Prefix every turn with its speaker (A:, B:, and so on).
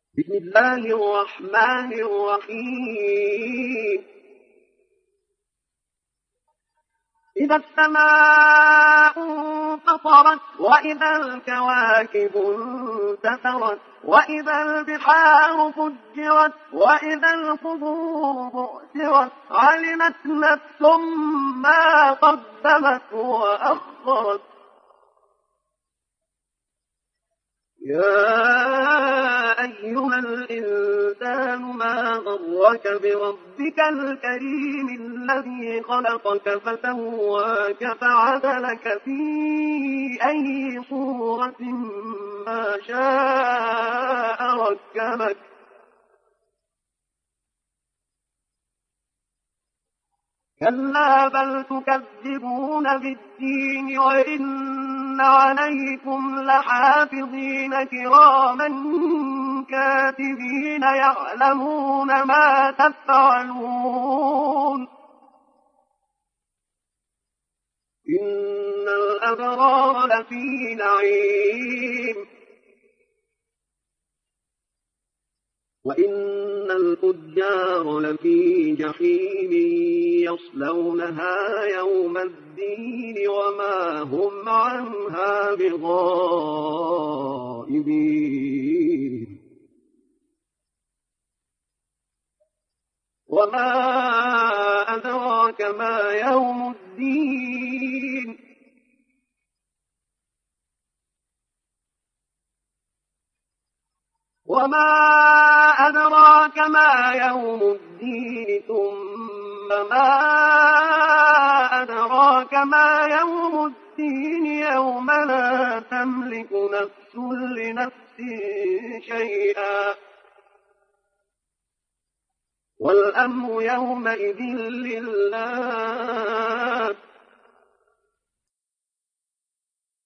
A: بسم الله الرحمن الرحيم إذا السماء انفطرت وإذا الكواكب انتثرت وإذا البحار فجرت وإذا القبور بعثرت علمت نفس ما قدمت وأخرت يا أيها الإنسان ما غرك بربك الكريم الذي خلقك فسواك فعدلك في أي صورة ما شاء ركبك كلا بل تكذبون بالدين وإن عليكم لحافظين كراما كاتبين يعلمون ما تفعلون إن الأبرار لفي نعيم وإن الفجار لفي جحيم يصلونها يوم الدين وما هم عنها بغائبين وما أدراك ما يوم الدين وما أدراك ما يوم الدين ثم ما أدراك ما يوم الدين يوم لا تملك نفس لنفس شيئا والأمر يومئذ لله